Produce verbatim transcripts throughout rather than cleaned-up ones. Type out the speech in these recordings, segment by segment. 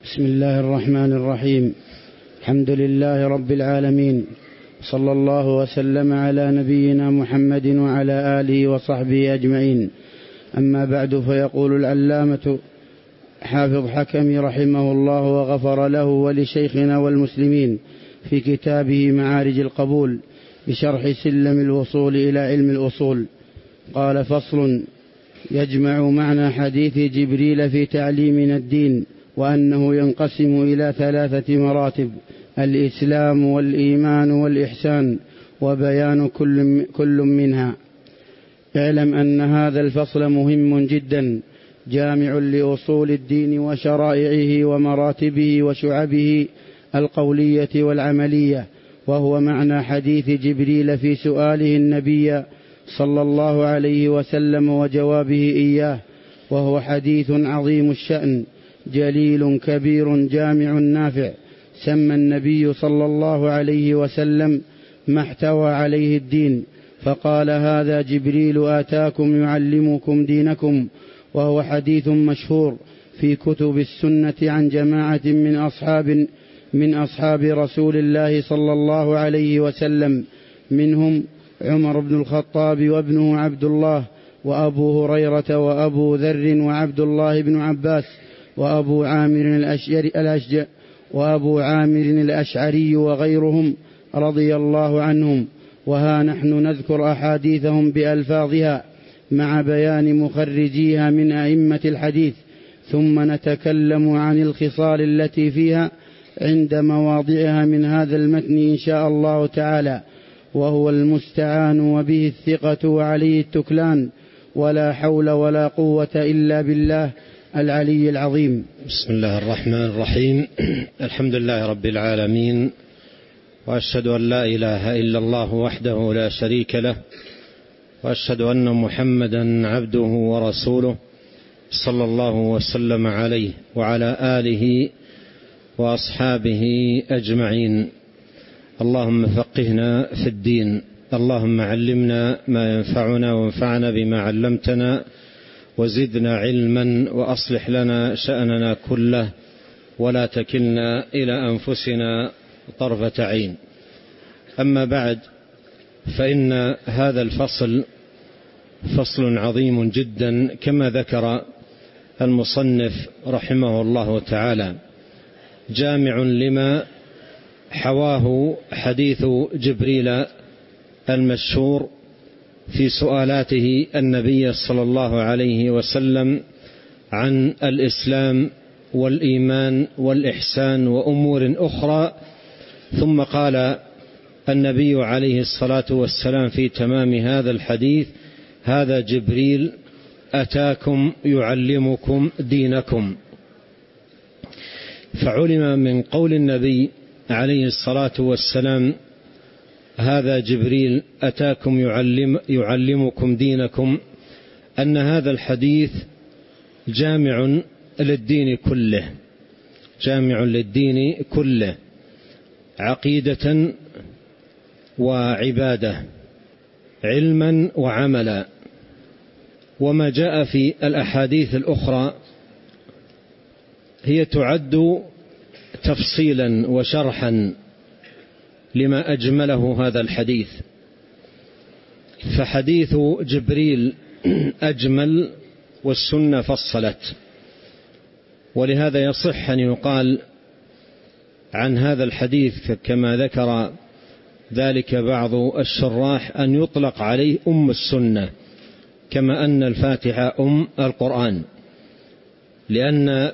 بسم الله الرحمن الرحيم. الحمد لله رب العالمين، صلى الله وسلم على نبينا محمد وعلى آله وصحبه أجمعين. أما بعد، فيقول العلامة حافظ حكمي رحمه الله وغفر له ولشيخنا والمسلمين في كتابه معارج القبول بشرح سلم الوصول إلى علم الأصول، قال: فصل: يجمع معنى حديث جبريل في تعليمنا الدين، وأنه ينقسم إلى ثلاثة مراتب: الإسلام والإيمان والإحسان، وبيان كل, كل منها. اعلم أن هذا الفصل مهم جدا، جامع لأصول الدين وشرائعه ومراتبه وشعبه القولية والعملية، وهو معنى حديث جبريل في سؤاله النبي صلى الله عليه وسلم وجوابه إياه، وهو حديث عظيم الشأن جليل كبير جامع نافع. سمى النبي صلى الله عليه وسلم ما احتوى عليه الدين، فقال: هذا جبريل آتاكم يعلمكم دينكم. وهو حديث مشهور في كتب السنة عن جماعة من أصحاب من أصحاب رسول الله صلى الله عليه وسلم، منهم عمر بن الخطاب وابنه عبد الله، وأبو هريرة، وأبو ذر، وعبد الله بن عباس، وأبو عامر الأشجع وأبو عامر الأشعري وغيرهم رضي الله عنهم. وها نحن نذكر أحاديثهم بألفاظها مع بيان مخرجيها من أئمة الحديث، ثم نتكلم عن الخصال التي فيها عند مواضعها من هذا المتن إن شاء الله تعالى، وهو المستعان وبه الثقة وعليه التكلان، ولا حول ولا قوة إلا بالله العلي العظيم. بسم الله الرحمن الرحيم. الحمد لله رب العالمين، وأشهد أن لا إله إلا الله وحده لا شريك له، وأشهد أن محمدا عبده ورسوله صلى الله وسلم عليه وعلى آله وأصحابه أجمعين. اللهم فقهنا في الدين، اللهم علمنا ما ينفعنا وانفعنا بما علمتنا، وزدنا علما، وأصلح لنا شأننا كله، ولا تكلنا إلى أنفسنا طرفة عين. أما بعد، فإن هذا الفصل فصل عظيم جدا كما ذكر المصنف رحمه الله تعالى، جامع لما حواه حديث جبريل المشهور في سؤالاته النبي صلى الله عليه وسلم عن الإسلام والإيمان والإحسان وأمور أخرى. ثم قال النبي عليه الصلاة والسلام في تمام هذا الحديث: هذا جبريل أتاكم يعلمكم دينكم. فعلم من قول النبي عليه الصلاة والسلام: هذا جبريل أتاكم يعلم يعلمكم دينكم، أن هذا الحديث جامع للدين كله، جامع للدين كله، عقيدة وعبادة، علما وعملا. وما جاء في الأحاديث الأخرى هي تعد تفصيلا وشرحا لما أجمله هذا الحديث. فحديث جبريل أجمل، والسنة فصلت، ولهذا يصح أن يقال عن هذا الحديث كما ذكر ذلك بعض الشراح أن يطلق عليه أم السنة، كما أن الفاتحة أم القرآن، لأن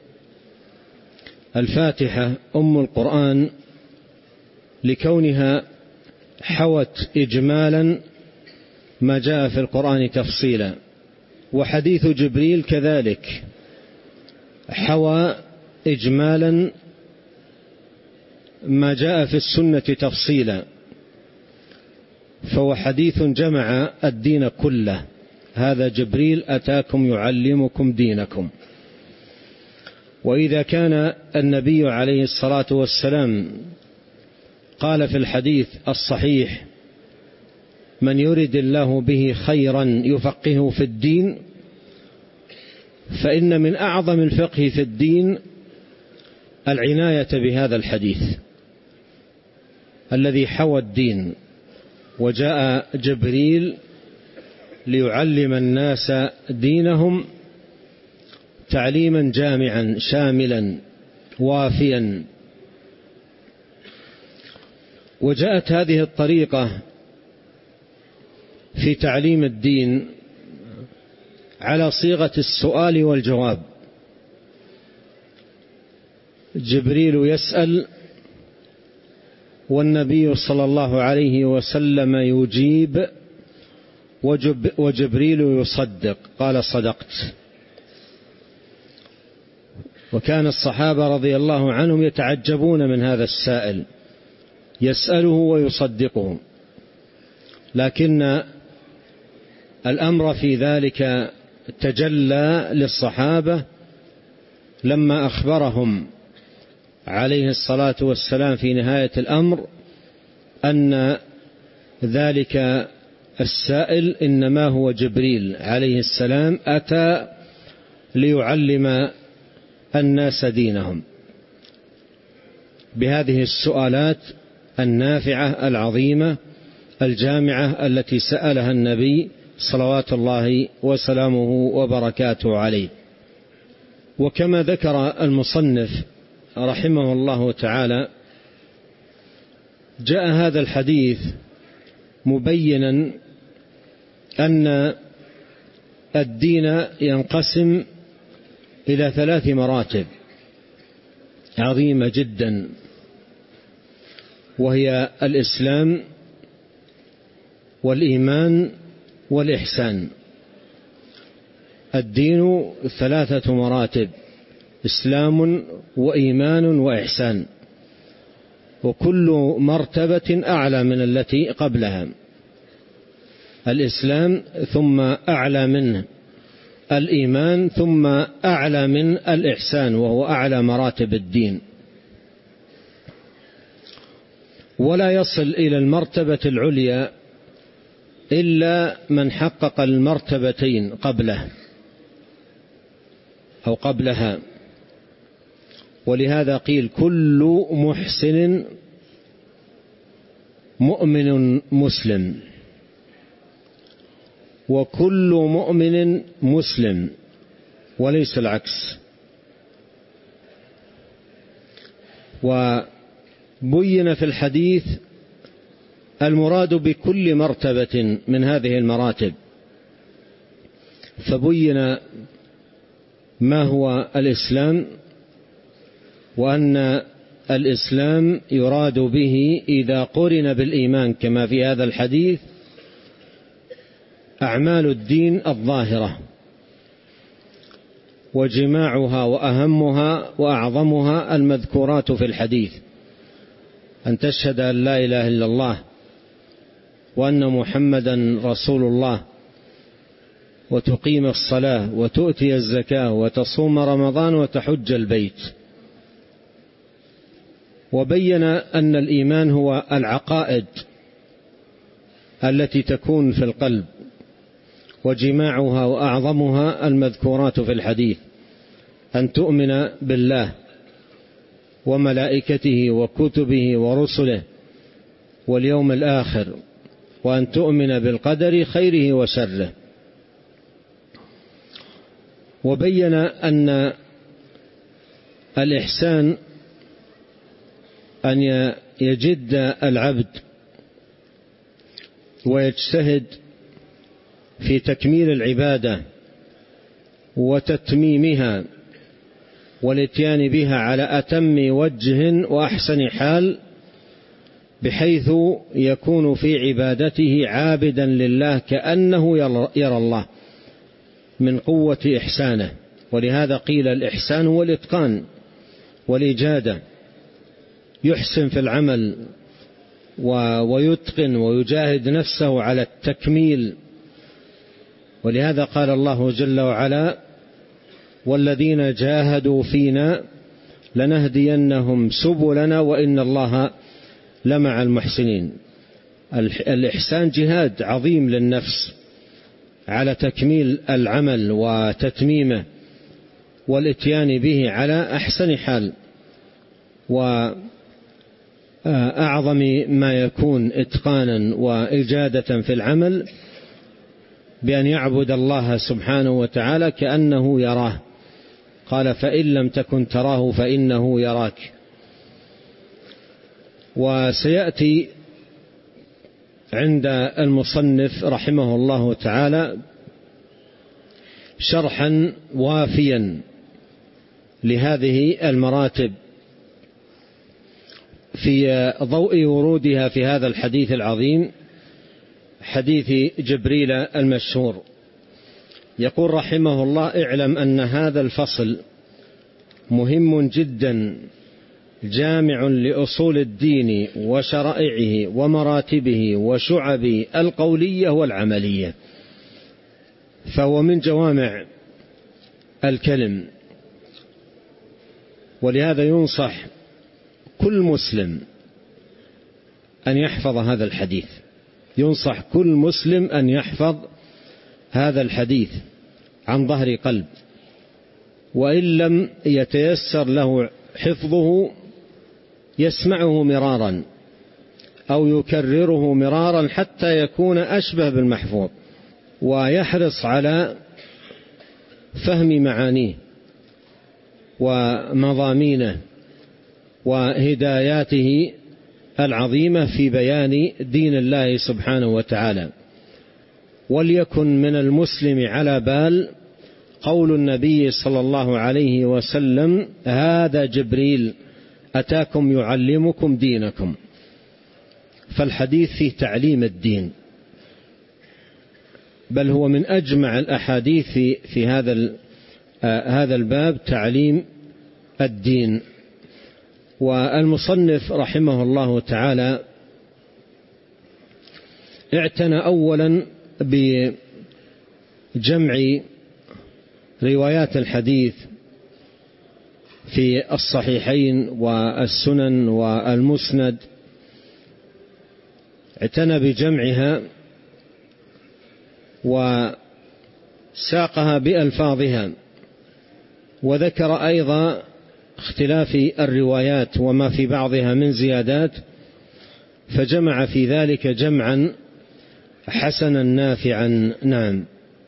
الفاتحة أم القرآن لكونها حوت إجمالا ما جاء في القرآن تفصيلا. وحديث جبريل كذلك حوى إجمالا ما جاء في السنة تفصيلا، فهو حديث جمع الدين كله. هذا جبريل أتاكم يعلمكم دينكم. وإذا كان النبي عليه الصلاة والسلام قال في الحديث الصحيح: من يرد الله به خيرا يفقهه في الدين، فإن من أعظم الفقه في الدين العناية بهذا الحديث الذي حوى الدين، وجاء جبريل ليعلم الناس دينهم تعليما جامعا شاملا وافيا. وجاءت هذه الطريقة في تعليم الدين على صيغة السؤال والجواب، جبريل يسأل والنبي صلى الله عليه وسلم يجيب، وجبريل يصدق قال صدقت. وكان الصحابة رضي الله عنهم يتعجبون من هذا السائل، يسأله ويصدقه، لكن الأمر في ذلك تجلى للصحابة لما أخبرهم عليه الصلاة والسلام في نهاية الأمر أن ذلك السائل إنما هو جبريل عليه السلام أتى ليعلم الناس دينهم بهذه السؤالات النافعة العظيمة الجامعة التي سألها النبي صلوات الله وسلامه وبركاته عليه. وكما ذكر المصنف رحمه الله تعالى، جاء هذا الحديث مبينا أن الدين ينقسم إلى ثلاث مراتب عظيمة جدا، وهي الإسلام والإيمان والإحسان. الدين ثلاثة مراتب: إسلام وإيمان وإحسان، وكل مرتبة أعلى من التي قبلها. الإسلام ثم أعلى منه الإيمان ثم أعلى من الإحسان، وهو أعلى مراتب الدين. ولا يصل إلى المرتبة العليا إلا من حقق المرتبتين قبله أو قبلها. ولهذا قيل كل محسن مؤمن مسلم، وكل مؤمن مسلم، وليس العكس. وبين في الحديث المراد بكل مرتبة من هذه المراتب، فبين ما هو الإسلام، وأن الإسلام يراد به إذا قرن بالإيمان كما في هذا الحديث أعمال الدين الظاهرة، وجماعها وأهمها وأعظمها المذكورات في الحديث: أن تشهد أن لا إله إلا الله وأن محمدا رسول الله، وتقيم الصلاة، وتؤتي الزكاة، وتصوم رمضان، وتحج البيت. وبين أن الإيمان هو العقائد التي تكون في القلب، وجماعها وأعظمها المذكورات في الحديث: أن تؤمن بالله وملائكته وكتبه ورسله واليوم الآخر، وأن تؤمن بالقدر خيره وشره. وبين أن الإحسان أن يجد العبد ويجتهد في تكميل العبادة وتتميمها والاتيان بها على أتم وجه وأحسن حال، بحيث يكون في عبادته عابدا لله كأنه يرى الله من قوة إحسانه. ولهذا قيل الإحسان هو الإتقان والإجادة، يحسن في العمل ويتقن ويجاهد نفسه على التكميل. ولهذا قال الله جل وعلا: والذين جاهدوا فينا لنهدينهم سبلنا وإن الله لمع المحسنين. الإحسان جهاد عظيم للنفس على تكميل العمل وتتميمه والاتيان به على أحسن حال، وأعظم ما يكون إتقانا وإجادة في العمل بأن يعبد الله سبحانه وتعالى كأنه يراه. قال فإن لم تكن تراه فإنه يراك. وسيأتي عند المصنف رحمه الله تعالى شرحا وافيا لهذه المراتب في ضوء ورودها في هذا الحديث العظيم، حديث جبريل المشهور. يقول رحمه الله: اعلم أن هذا الفصل مهم جدا جامع لأصول الدين وشرائعه ومراتبه وشعبه القولية والعملية، فهو من جوامع الكلم. ولهذا ينصح كل مسلم أن يحفظ هذا الحديث، ينصح كل مسلم أن يحفظ هذا الحديث عن ظهر قلب، وإن لم يتيسر له حفظه يسمعه مرارا أو يكرره مرارا حتى يكون أشبه بالمحفوظ، ويحرص على فهم معانيه ومضامينه وهداياته العظيمة في بيان دين الله سبحانه وتعالى. وليكن من المسلم على بال قول النبي صلى الله عليه وسلم: هذا جبريل أتاكم يعلمكم دينكم. فالحديث فيه تعليم الدين، بل هو من أجمع الأحاديث في, في هذا هذا الباب، تعليم الدين. والمصنف رحمه الله تعالى اعتنى أولا بجمع روايات الحديث في الصحيحين والسنن والمسند، اعتنى بجمعها وساقها بألفاظها، وذكر أيضا اختلاف الروايات وما في بعضها من زيادات، فجمع في ذلك جمعا حسنا نافعا. نعم.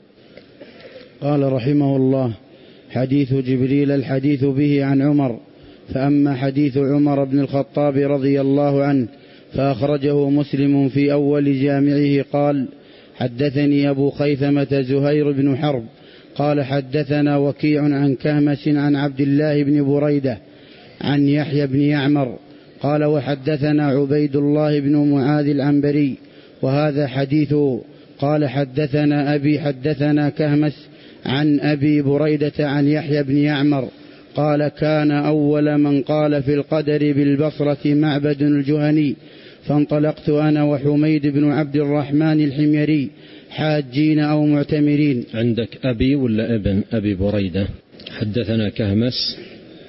قال رحمه الله: حديث جبريل الحديث به عن عمر. فأما حديث عمر بن الخطاب رضي الله عنه فأخرجه مسلم في أول جامعه قال: حدثني أبو خيثمة زهير بن حرب قال حدثنا وكيع عن كهمس عن عبد الله بن بريدة عن يحيى بن يعمر قال: وحدثنا عبيد الله بن معاذ العنبري وهذا حديثه. قال: حدثنا أبي حدثنا كهمس عن أبي بريدة عن يحيى بن يعمر قال: كان أول من قال في القدر بالبصرة معبد الجهني، فانطلقت أنا وحميد بن عبد الرحمن الحميري حاجين أو معتمرين. عندك أبي ولا ابن أبي بريدة؟ حدثنا كهمس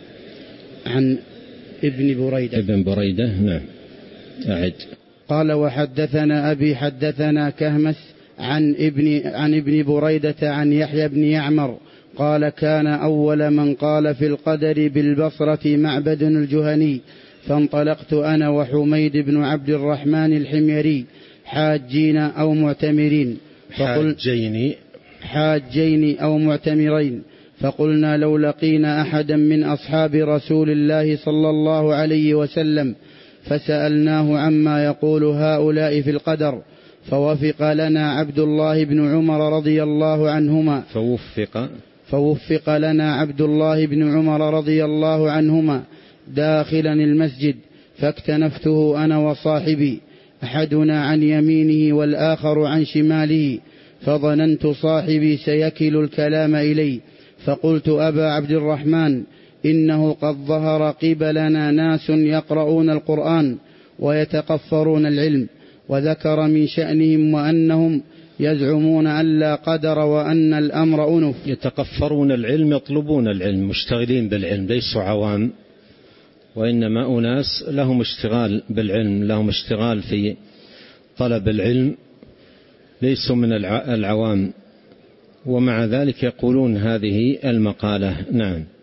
عن ابن بريدة. ابن بريدة. نعم. أعد. قال: وحدثنا أبي حدثنا كهمس عن ابن, عن ابن بريدة عن يحيى بن يعمر قال: كان أول من قال في القدر بالبصرة معبد الجهني، فانطلقت أنا وحميد بن عبد الرحمن الحميري حاجين أو معتمرين. حاجين حاجين أو معتمرين فقلنا: لو لقينا أحدا من أصحاب رسول الله صلى الله عليه وسلم فسألناه عما يقول هؤلاء في القدر، فوفق لنا عبد الله بن عمر رضي الله عنهما فوفق فوفق لنا عبد الله بن عمر رضي الله عنهما داخلا المسجد، فاكتنفته أنا وصاحبي، أحدنا عن يمينه والآخر عن شماله، فظننت صاحبي سيكل الكلام إلي، فقلت: أبا عبد الرحمن، إنه قد ظهر قبلنا ناس يقرؤون القرآن ويتقفرون العلم، وذكر من شأنهم وأنهم يزعمون أن لا قدر وأن الأمر أنف. يتقفرون العلم، يطلبون العلم، مشتغلين بالعلم، ليسوا عوام، وإنما أناس لهم اشتغال بالعلم، لهم اشتغال في طلب العلم، ليسوا من العوام، ومع ذلك يقولون هذه المقالة. نعم.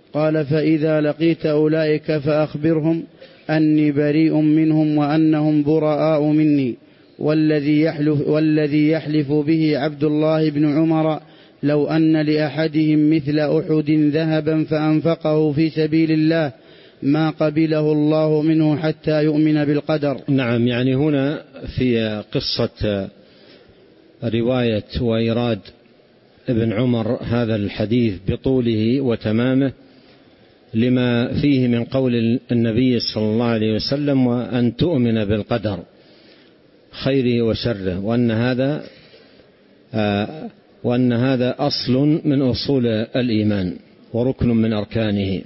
قال: فإذا لقيت أولئك فأخبرهم أني بريء منهم وأنهم براء مني، والذي يحلف, والذي يحلف به عبد الله بن عمر لو أن لأحدهم مثل أحد ذهبا فأنفقه في سبيل الله ما قبله الله منه حتى يؤمن بالقدر. نعم، يعني هنا في قصة رواية وإيراد ابن عمر هذا الحديث بطوله وتمامه لما فيه من قول النبي صلى الله عليه وسلم: وأن تؤمن بالقدر خيره وشره، وأن هذا آه وأن هذا أصل من أصول الإيمان وركن من أركانه.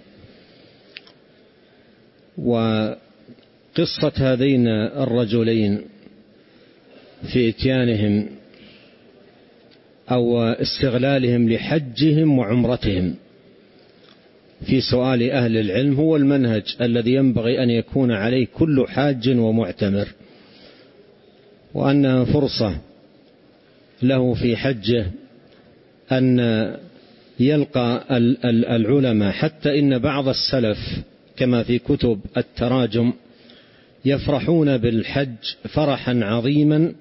وقصة هذين الرجلين في إتيانهم أو استغلالهم لحجهم وعمرتهم في سؤال أهل العلم هو المنهج الذي ينبغي أن يكون عليه كل حاج ومعتمر، وأنها فرصة له في حجه أن يلقى العلماء، حتى إن بعض السلف كما في كتب التراجم يفرحون بالحج فرحا عظيما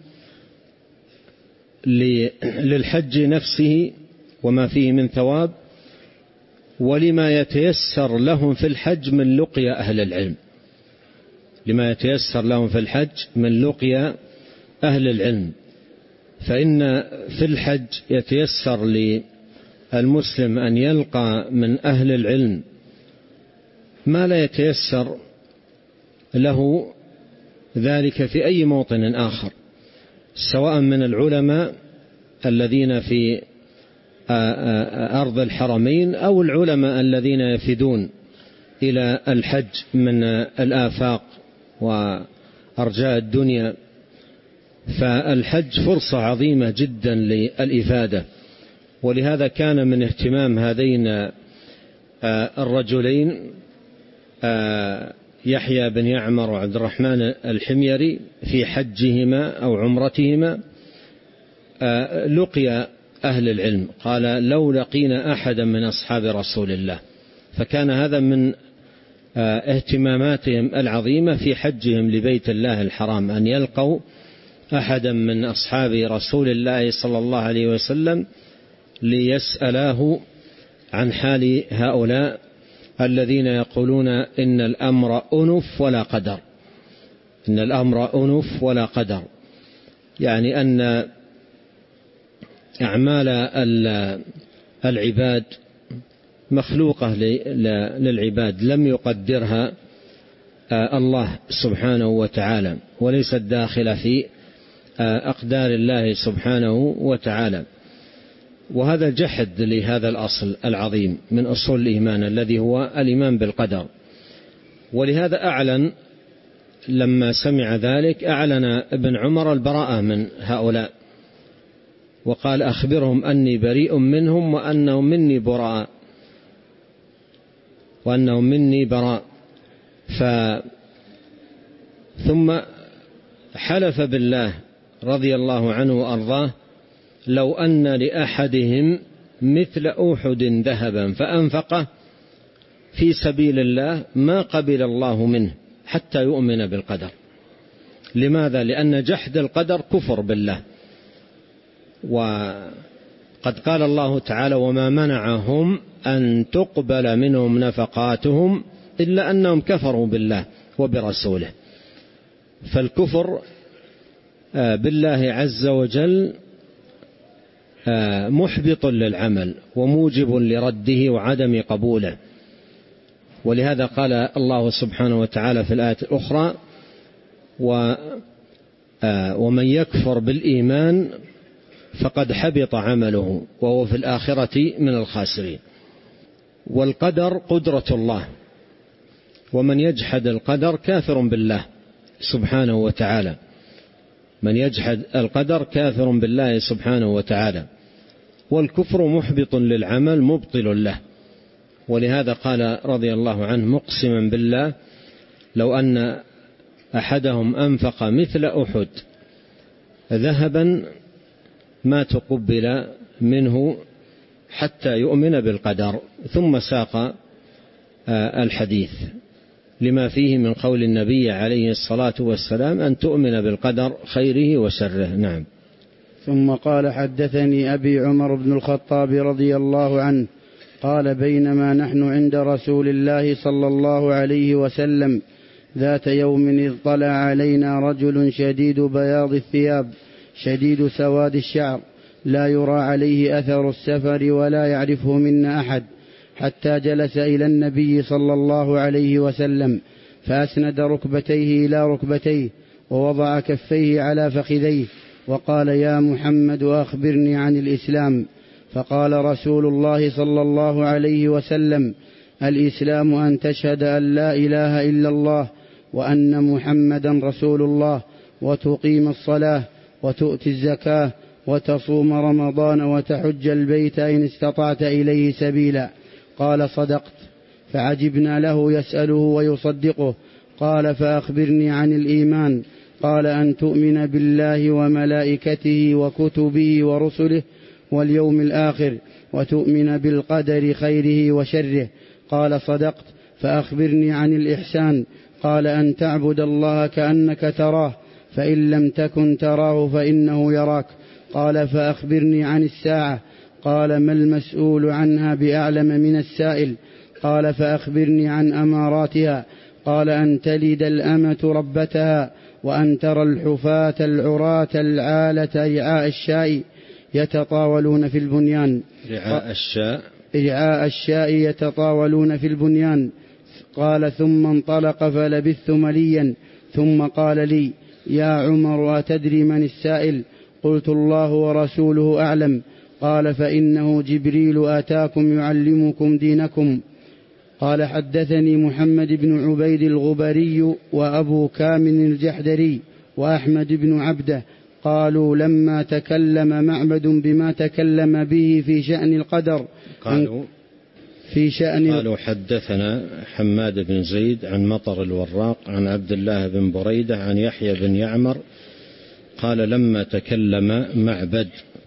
للحج نفسه وما فيه من ثواب، ولما يتيسر لهم في الحج من لقيا أهل العلم لما يتيسر لهم في الحج من لقيا أهل العلم. فإن في الحج يتيسر للمسلم أن يلقى من أهل العلم ما لا يتيسر له ذلك في أي موطن آخر، سواء من العلماء الذين في أرض الحرمين أو العلماء الذين يفدون إلى الحج من الآفاق وأرجاء الدنيا. فالحج فرصة عظيمة جدا للإفادة، ولهذا كان من اهتمام هذين الرجلين يحيى بن يعمر وعبد الرحمن الحميري في حجهما أو عمرتهما لقيا أهل العلم. قال: لو لقينا أحدا من أصحاب رسول الله. فكان هذا من اهتماماتهم العظيمة في حجهم لبيت الله الحرام، أن يلقوا أحدا من أصحاب رسول الله صلى الله عليه وسلم ليسألاه عن حال هؤلاء الذين يقولون إن الأمر أنف ولا قدر إن الأمر أنف ولا قدر يعني أن أعمال العباد مخلوقة للعباد، لم يقدرها الله سبحانه وتعالى، وليست داخلة في أقدار الله سبحانه وتعالى. وهذا جحد لهذا الأصل العظيم من أصول الإيمان الذي هو الإيمان بالقدر. ولهذا أعلن لما سمع ذلك أعلن ابن عمر البراءة من هؤلاء، وقال: أخبرهم أني بريء منهم وأنهم مني براء وأنهم مني براء ف ثم حلف بالله رضي الله عنه وأرضاه: لو أن لأحدهم مثل أحد ذهبا فأنفقه في سبيل الله ما قبل الله منه حتى يؤمن بالقدر. لماذا؟ لأن جحد القدر كفر بالله. وقد قال الله تعالى: وما منعهم أن تقبل منهم نفقاتهم إلا أنهم كفروا بالله وبرسوله. فالكفر بالله عز وجل محبط للعمل وموجب لرده وعدم قبوله. ولهذا قال الله سبحانه وتعالى في الآية الأخرى: ومن يكفر بالإيمان فقد حبط عمله وهو في الآخرة من الخاسرين. والقدر قدرة الله، ومن يجحد القدر كافر بالله سبحانه وتعالى. من يجحد القدر كافر بالله سبحانه وتعالى، والكفر محبط للعمل مبطل له. ولهذا قال رضي الله عنه مقسما بالله: لو أن أحدهم أنفق مثل أحد ذهبا ما تقبل منه حتى يؤمن بالقدر. ثم ساق الحديث لما فيه من قول النبي عليه الصلاة والسلام أن تؤمن بالقدر خيره وشره. نعم. ثم قال: حدثني أبي عمر بن الخطاب رضي الله عنه قال: بينما نحن عند رسول الله صلى الله عليه وسلم ذات يوم إذ طلع علينا رجل شديد بياض الثياب شديد سواد الشعر لا يرى عليه أثر السفر ولا يعرفه منا أحد، حتى جلس إلى النبي صلى الله عليه وسلم فأسند ركبتيه إلى ركبتيه ووضع كفيه على فخذيه وقال: يا محمد أخبرني عن الإسلام. فقال رسول الله صلى الله عليه وسلم: الإسلام أن تشهد أن لا إله إلا الله وأن محمدا رسول الله، وتقيم الصلاة، وتؤتي الزكاة، وتصوم رمضان، وتحج البيت إن استطعت إليه سبيلا. قال: صدقت. فعجبنا له يسأله ويصدقه. قال: فأخبرني عن الإيمان. قال: أن تؤمن بالله وملائكته وكتبه ورسله واليوم الآخر، وتؤمن بالقدر خيره وشره. قال: صدقت. فأخبرني عن الإحسان. قال: أن تعبد الله كأنك تراه، فإن لم تكن تراه فإنه يراك. قال: فأخبرني عن الساعة. قال: ما المسؤول عنها بأعلم من السائل. قال: فأخبرني عن أماراتها. قال: أن تلد الأمة ربتها، وأن ترى الحفاة العراة العالة رعاء الشاء يتطاولون في البنيان. رعاء الشاء رعاء الشاء يتطاولون في البنيان. قال: ثم انطلق فلبثت مليا، ثم قال لي: يا عمر أتدري من السائل؟ قلت: الله ورسوله أعلم. قال: فإنه جبريل آتاكم يعلمكم دينكم. قال: حدثني محمد بن عبيد الغبري وأبو كامل الجحدري وأحمد بن عبده قالوا: لما تكلم معبد بما تكلم به في شأن القدر قالوا في شأن قالوا حدثنا حماد بن زيد عن مطر الوراق عن عبد الله بن بريدة عن يحيى بن يعمر قال: لما تكلم معبد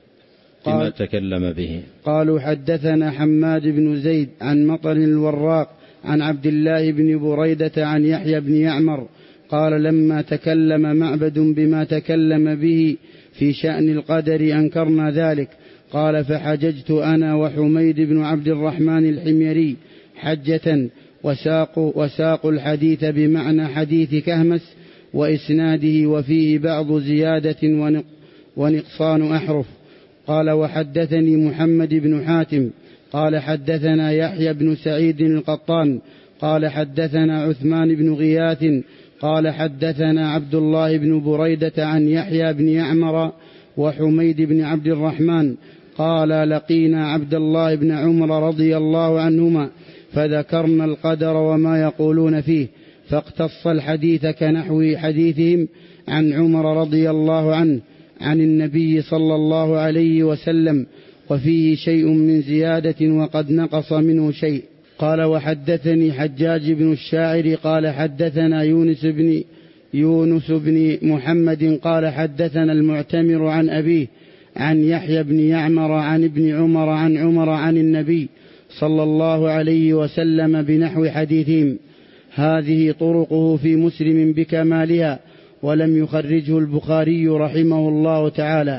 بما تكلم به. قالوا: حدثنا حماد بن زيد عن مطر الوراق عن عبد الله بن بريدة عن يحيى بن يعمر قال: لما تكلم معبد بما تكلم به في شأن القدر أنكرنا ذلك. قال: فحججت أنا وحميد بن عبد الرحمن الحميري حجة وساق, وساق الحديث بمعنى حديث كهمس وإسناده وفيه بعض زيادة ونقصان أحرف. قال: وحدثني محمد بن حاتم قال: حدثنا يحيى بن سعيد القطان قال: حدثنا عثمان بن غياث قال: حدثنا عبد الله بن بريدة عن يحيى بن يعمر وحميد بن عبد الرحمن قال: لقينا عبد الله بن عمر رضي الله عنهما فذكرنا القدر وما يقولون فيه، فاقتص الحديث كنحو حديثهم عن عمر رضي الله عنه عن النبي صلى الله عليه وسلم، وفيه شيء من زيادة وقد نقص منه شيء. قال: وحدثني حجاج بن الشاعر قال: حدثنا يونس بن يونس بن محمد قال: حدثنا المعتمر عن أبيه عن يحيى بن يعمر عن ابن عمر عن عمر عن النبي صلى الله عليه وسلم بنحو حديثهم. هذه طرقه في مسلم بكمالها، ولم يخرجه البخاري رحمه الله تعالى.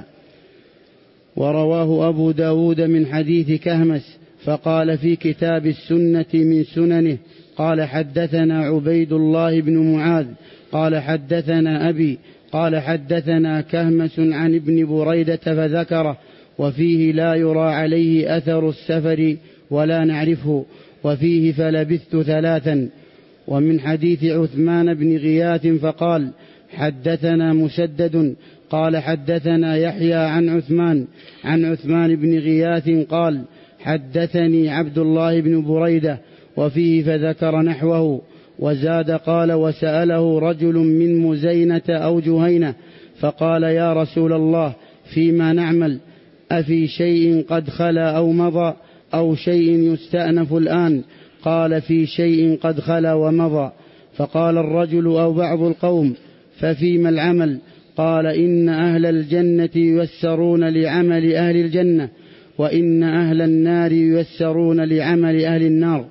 ورواه أبو داود من حديث كهمس فقال في كتاب السنة من سننه قال: حدثنا عبيد الله بن معاذ قال: حدثنا أبي قال: حدثنا كهمس عن ابن بريدة فذكره، وفيه: لا يرى عليه أثر السفر ولا نعرفه، وفيه: فلبثت ثلاثا. ومن حديث عثمان بن غياث فقال: حدثنا مسدد قال: حدثنا يحيى عن عثمان عن عثمان بن غياث قال: حدثني عبد الله بن بريدة، وفيه: فذكر نحوه. وزاد قال: وسأله رجل من مزينة أو جهينة فقال: يا رسول الله، فيما نعمل؟ أفي شيء قد خلا أو مضى أو شيء يستأنف الآن؟ قال: في شيء قد خلا ومضى. فقال الرجل أو بعض القوم: ففيما العمل؟ قال: إن أهل الجنة ييسرون لعمل أهل الجنة، وإن أهل النار ييسرون لعمل أهل النار.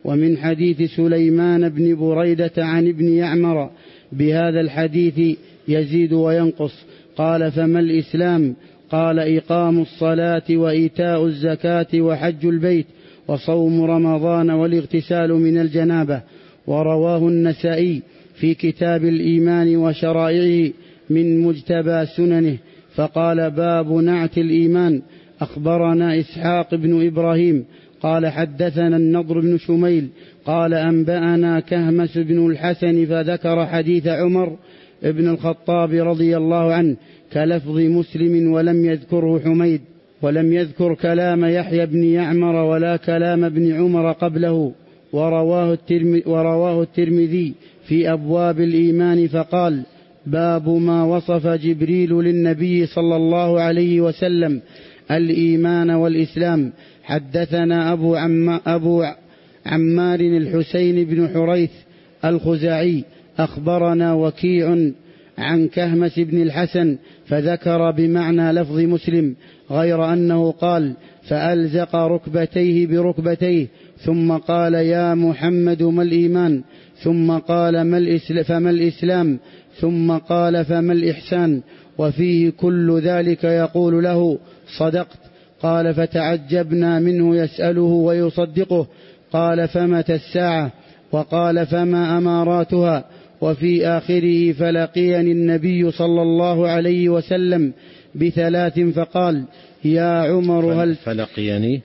ومن حديث سليمان بن بريدة عن ابن يعمر بهذا الحديث يزيد وينقص. قال: فما الإسلام؟ قال: إقام الصلاة وإيتاء الزكاة وحج البيت وصوم رمضان والاغتسال من الجنابة. ورواه النسائي في كتاب الإيمان وشرائعه من مجتبى سننه. فقال: باب نعت الإيمان. أخبرنا إسحاق بن إبراهيم قال: حدثنا النضر بن شميل قال: أنبأنا كهمس بن الحسن فذكر حديث عمر ابن الخطاب رضي الله عنه كلفظ مسلم ولم يذكره حميد، ولم يذكر كلام يحيى بن يعمر ولا كلام ابن عمر قبله. ورواه الترمذي, ورواه الترمذي في أبواب الإيمان فقال: باب ما وصف جبريل للنبي صلى الله عليه وسلم الإيمان والإسلام. حدثنا أبو, عم أبو عمار الحسين بن حريث الخزاعي أخبرنا وكيع عن كهمس بن الحسن فذكر بمعنى لفظ مسلم، غير أنه قال: فألزق ركبتيه بركبتيه ثم قال: يا محمد ما الإيمان؟ ثم قال: ما الإسلام؟ فما الإسلام؟ ثم قال: فما الإحسان؟ وفيه كل ذلك يقول له: صدقت. قال: فتعجبنا منه يسأله ويصدقه. قال: فمتى الساعة؟ وقال: فما أماراتها؟ وفي آخره: فلقيني النبي صلى الله عليه وسلم بثلاث فقال: يا عمر هل فلقيني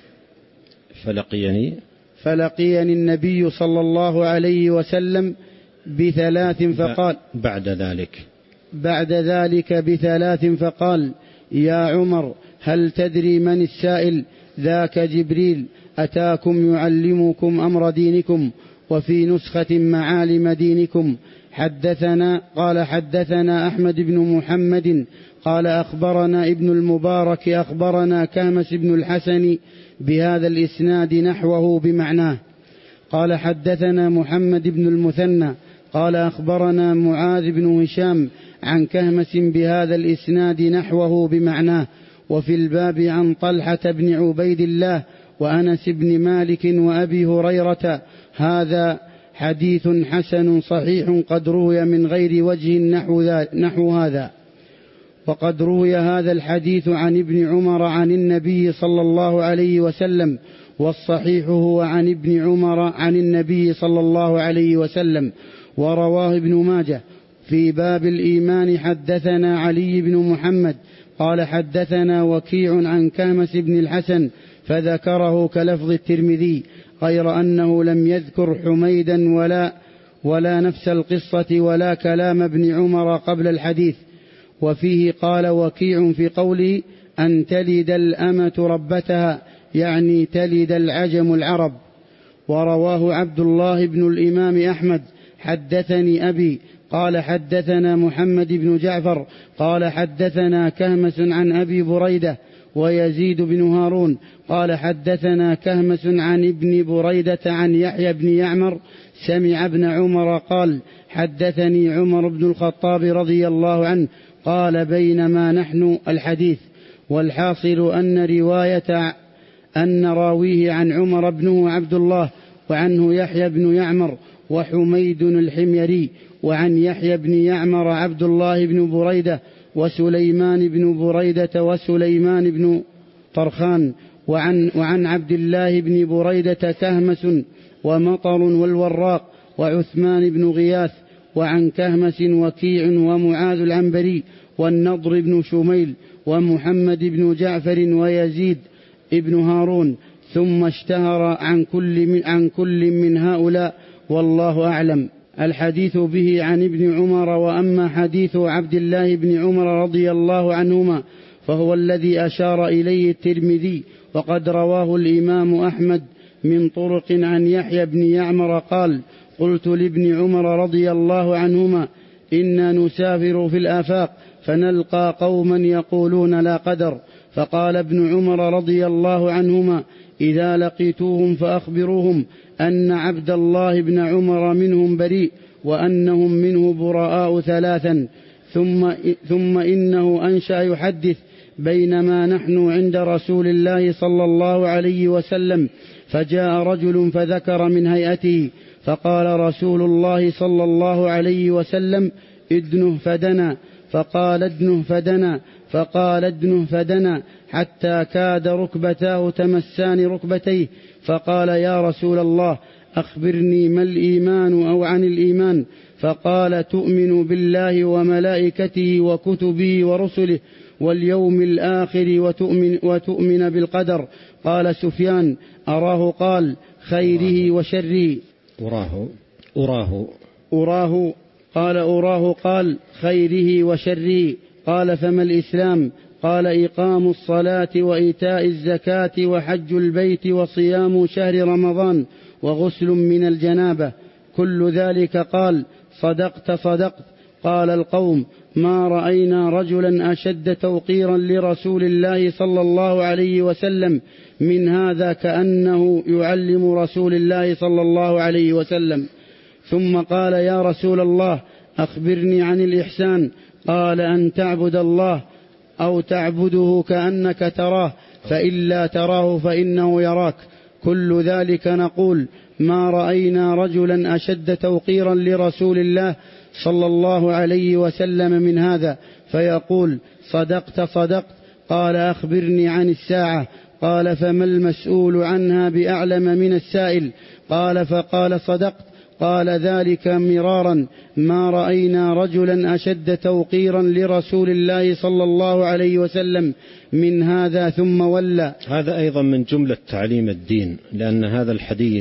فلقيني فلقيني النبي صلى الله عليه وسلم بثلاث فقال بعد ذلك بعد ذلك بثلاث فقال: يا عمر هل تدري من السائل؟ ذاك جبريل أتاكم يعلمكم أمر دينكم، وفي نسخة معالم دينكم. حدثنا قال حدثنا أحمد بن محمد قال أخبرنا ابن المبارك أخبرنا كهمس بن الحسن بهذا الإسناد نحوه بمعناه. قال حدثنا محمد بن المثنى قال أخبرنا معاذ بن هشام عن كهمس بهذا الإسناد نحوه بمعناه. وفي الباب عن طلحة بن عبيد الله وأنس بن مالك وأبي هريرة. هذا حديث حسن صحيح قد روي من غير وجه نحو, نحو هذا. وقد روي هذا الحديث عن ابن عمر عن النبي صلى الله عليه وسلم، والصحيح هو عن ابن عمر عن النبي صلى الله عليه وسلم. ورواه ابن ماجه في باب الإيمان. حدثنا علي بن محمد قال حدثنا وكيع عن كهمس بن الحسن فذكره كلفظ الترمذي، غير أنه لم يذكر حميدا ولا, ولا نفس القصة ولا كلام ابن عمر قبل الحديث. وفيه قال وكيع في قوله أن تلد الأمة ربتها، يعني تلد العجم العرب. ورواه عبد الله بن الإمام أحمد حدثني أبي قال حدثنا محمد بن جعفر قال حدثنا كهمس عن أبي بريدة ويزيد بن هارون قال حدثنا كهمس عن ابن بريدة عن يحيى بن يعمر سمع ابن عمر قال حدثني عمر بن الخطاب رضي الله عنه قال بينما نحن الحديث. والحاصل أن رواية أن راويه عن عمر بنه عبد الله وعنه يحيى بن يعمر وحميد الحميري، وعن يحيى بن يعمر عبد الله بن بريدة وسليمان بن بريدة وسليمان بن طرخان، وعن, وعن عبد الله بن بريدة كهمس ومطر والوراق وعثمان بن غياث، وعن كهمس وكيع ومعاذ العنبري والنضر بن شميل ومحمد بن جعفر ويزيد ابن هارون، ثم اشتهر عن كل من, عن كل من هؤلاء والله أعلم. الحديث به عن ابن عمر. وأما حديث عبد الله بن عمر رضي الله عنهما فهو الذي أشار إليه الترمذي، وقد رواه الإمام أحمد من طرق عن يحيى بن يعمر قال قلت لابن عمر رضي الله عنهما إنا نسافر في الآفاق فنلقى قوما يقولون لا قدر، فقال ابن عمر رضي الله عنهما إذا لقيتوهم فأخبروهم أن عبد الله بن عمر منهم بريء وأنهم منه براء ثلاثا. ثم, ثم إنه أنشأ يحدث بينما نحن عند رسول الله صلى الله عليه وسلم فجاء رجل فذكر من هيئته، فقال رسول الله صلى الله عليه وسلم ادنه فدنا، فقال ادنه فدنا، فقال ادنه فدنا، حتى كاد ركبتاه تمسان ركبتيه، فقال يا رسول الله أخبرني ما الإيمان أو عن الإيمان؟ فقال تؤمن بالله وملائكته وكتبه ورسله واليوم الآخر وتؤمن, وتؤمن بالقدر. قال سفيان أراه قال خيره وشره. أراه أراه أراه قال أراه قال خيره وشره. قال فما الإسلام؟ قال إقام الصلاة وإيتاء الزكاة وحج البيت وصيام شهر رمضان وغسل من الجنابة، كل ذلك. قال صدقت صدقت. قال القوم ما رأينا رجلا أشد توقيرا لرسول الله صلى الله عليه وسلم من هذا، كأنه يعلم رسول الله صلى الله عليه وسلم. ثم قال يا رسول الله أخبرني عن الإحسان. قال أن تعبد الله أو تعبده كأنك تراه، فإن لا تراه فإنه يراك، كل ذلك. نقول ما رأينا رجلا أشد توقيرا لرسول الله صلى الله عليه وسلم من هذا، فيقول صدقت صدقت. قال أخبرني عن الساعة. قال فما المسؤول عنها بأعلم من السائل؟ قال فقال صدقت. قال ذلك مرارا، ما رأينا رجلا أشد توقيرا لرسول الله صلى الله عليه وسلم من هذا. ثم ولى. هذا أيضا من جملة تعليم الدين، لأن هذا الحديث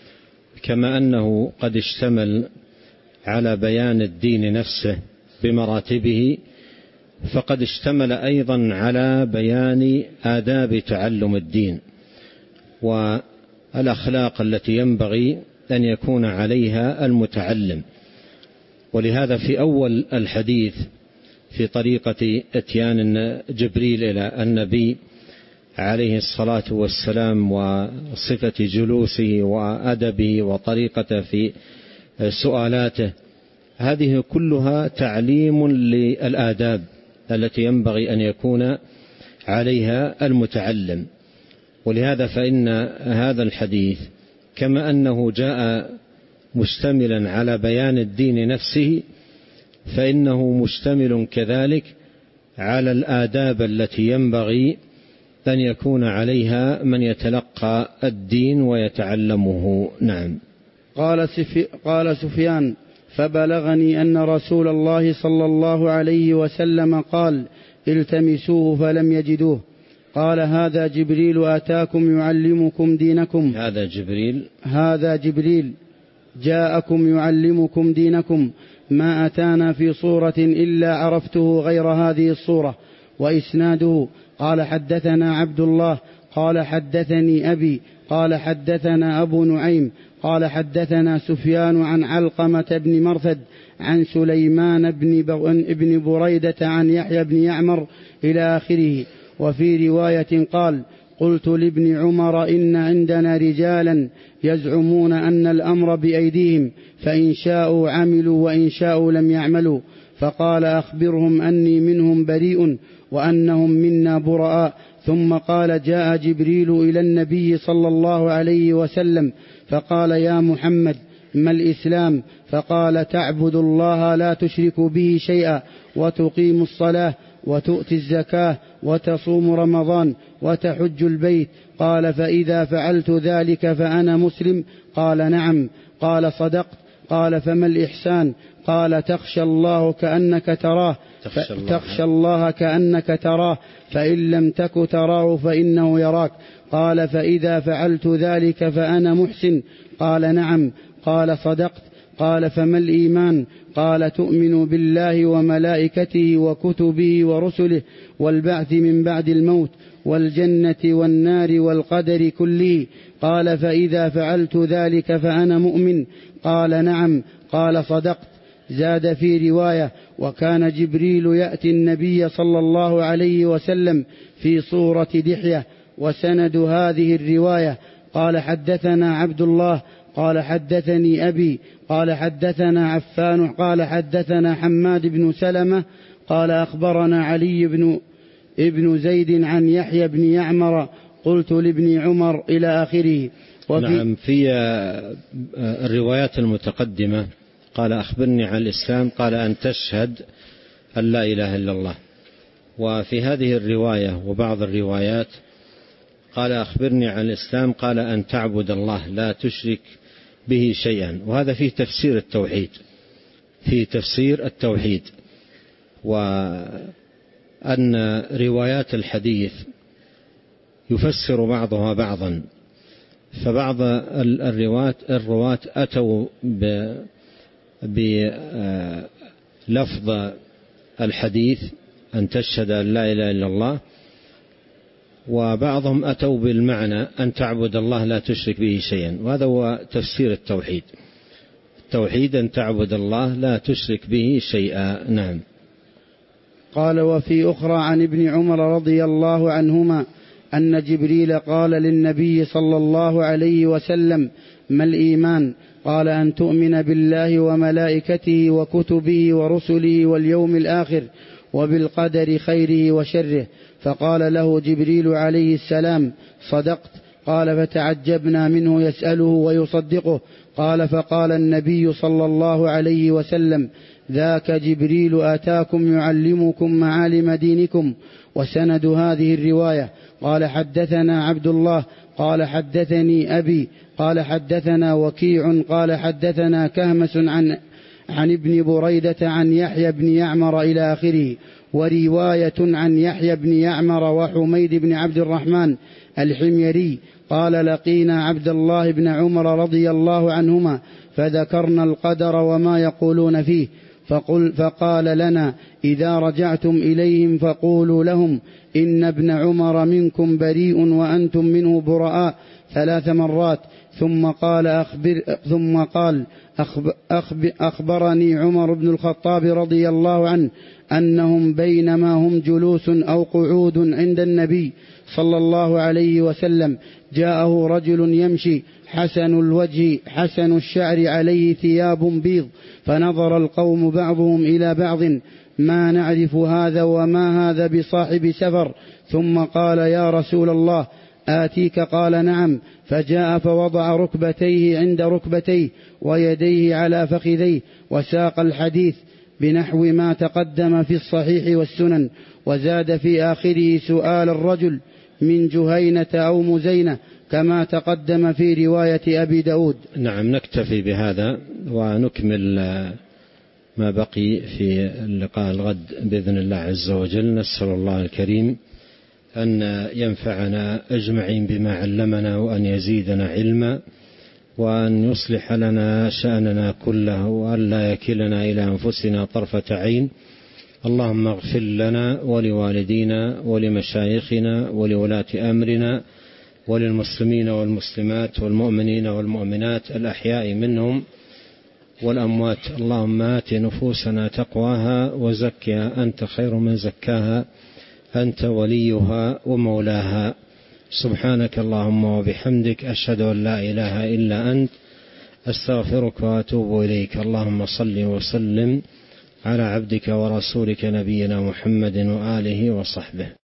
كما أنه قد اشتمل على بيان الدين نفسه بمراتبه، فقد اشتمل أيضا على بيان آداب تعلم الدين والأخلاق التي ينبغي أن يكون عليها المتعلم. ولهذا في أول الحديث في طريقة إتيان جبريل إلى النبي عليه الصلاة والسلام وصفة جلوسه وأدبه وطريقته في سؤالاته، هذه كلها تعليم للآداب التي ينبغي أن يكون عليها المتعلم. ولهذا فإن هذا الحديث كما أنه جاء مشتملا على بيان الدين نفسه، فإنه مشتمل كذلك على الآداب التي ينبغي أن يكون عليها من يتلقى الدين ويتعلمه. نعم. قال, قال سفيان فبلغني أن رسول الله صلى الله عليه وسلم قال التمسوه فلم يجدوه. قال هذا جبريل أتاكم يعلمكم دينكم. هذا جبريل هذا جبريل جاءكم يعلمكم دينكم، ما أتانا في صورة إلا عرفته غير هذه الصورة. وإسناده قال حدثنا عبد الله قال حدثني أبي قال حدثنا أبو نعيم قال حدثنا سفيان عن علقمة بن مرثد عن سليمان بن بريدة عن يحيى بن يعمر إلى آخره. وفي رواية قال قلت لابن عمر إن عندنا رجالا يزعمون أن الأمر بأيديهم، فإن شاءوا عملوا وإن شاءوا لم يعملوا. فقال أخبرهم أني منهم بريء وأنهم منا براء. ثم قال جاء جبريل إلى النبي صلى الله عليه وسلم فقال يا محمد ما الإسلام؟ فقال تعبد الله لا تشرك به شيئا وتقيم الصلاة وتؤتي الزكاة وتصوم رمضان وتحج البيت. قال فإذا فعلت ذلك فأنا مسلم؟ قال نعم. قال صدقت. قال فما الإحسان؟ قال تخشى الله كأنك تراه تخشى الله, تخشى الله كأنك تراه فإن لم تك تراه فإنه يراك. قال فإذا فعلت ذلك فأنا محسن؟ قال نعم. قال صدقت. قال فما الإيمان؟ قال تؤمن بالله وملائكته وكتبه ورسله والبعث من بعد الموت والجنة والنار والقدر كله. قال فإذا فعلت ذلك فأنا مؤمن؟ قال نعم. قال صدقت. زاد في رواية وكان جبريل يأتي النبي صلى الله عليه وسلم في صورة دحية. وسند هذه الرواية قال حدثنا عبد الله قال حدثني أبي قال حدثنا عفان قال حدثنا حماد بن سلمة قال أخبرنا علي بن ابن زيد عن يحيى بن يعمر قلت لابن عمر إلى آخره. نعم. في الروايات المتقدمة قال أخبرني عن الإسلام، قال أن تشهد أن لا إله إلا الله. وفي هذه الرواية وبعض الروايات قال أخبرني عن الإسلام، قال أن تعبد الله لا تشرك به شيئا. وهذا فيه تفسير التوحيد، في تفسير التوحيد، وأن روايات الحديث يفسر بعضها بعضا. فبعض الرواة الرواة أتوا بلفظ الحديث أن تشهد أن لا إله إلا الله، وبعضهم أتوا بالمعنى أن تعبد الله لا تشرك به شيئا. وهذا هو تفسير التوحيد. التوحيد أن تعبد الله لا تشرك به شيئا. نعم. قال وفي أخرى عن ابن عمر رضي الله عنهما أن جبريل قال للنبي صلى الله عليه وسلم ما الإيمان؟ قال أن تؤمن بالله وملائكته وكتبه ورسله واليوم الآخر وبالقدر خيره وشره. فقال له جبريل عليه السلام صدقت. قال فتعجبنا منه يسأله ويصدقه. قال فقال النبي صلى الله عليه وسلم ذاك جبريل آتاكم يعلمكم معالم دينكم. وسند هذه الرواية قال حدثنا عبد الله قال حدثني أبي قال حدثنا وكيع قال حدثنا كهمس عن عن ابن بريدة عن يحيى بن يعمر إلى آخره. ورواية عن يحيى بن يعمر وحميد بن عبد الرحمن الحميري قال لقينا عبد الله بن عمر رضي الله عنهما فذكرنا القدر وما يقولون فيه، فقل فقال لنا إذا رجعتم إليهم فقولوا لهم إن ابن عمر منكم بريء وأنتم منه براء ثلاث مرات. ثم قال أخبر ثم قال أخبر أخبر أخبرني عمر بن الخطاب رضي الله عنه أنهم بينما هم جلوس أو قعود عند النبي صلى الله عليه وسلم جاءه رجل يمشي حسن الوجه حسن الشعر عليه ثياب بيض، فنظر القوم بعضهم إلى بعض ما نعرف هذا وما هذا بصاحب سفر. ثم قال يا رسول الله آتيك؟ قال نعم. فجاء فوضع ركبتيه عند ركبتيه ويديه على فخذيه وساق الحديث بنحو ما تقدم في الصحيح والسنن، وزاد في آخره سؤال الرجل من جهينة أو مزينة كما تقدم في رواية أبي داود. نعم. نكتفي بهذا ونكمل ما بقي في اللقاء الغد بإذن الله عز وجل. نسأل الله الكريم أن ينفعنا أجمعين بما علمنا وأن يزيدنا علما وأن يصلح لنا شأننا كله وأن لا يكلنا إلى أنفسنا طرفة عين. اللهم اغفر لنا ولوالدينا ولمشايخنا ولولاة أمرنا وللمسلمين والمسلمات والمؤمنين والمؤمنات الأحياء منهم والأموات. اللهم آت نفوسنا تقواها وزكها أنت خير من زكاها أنت وليها ومولاها. سبحانك اللهم وبحمدك أشهد أن لا إله إلا أنت أستغفرك وأتوب إليك. اللهم صل وسلم على عبدك ورسولك نبينا محمد وآله وصحبه.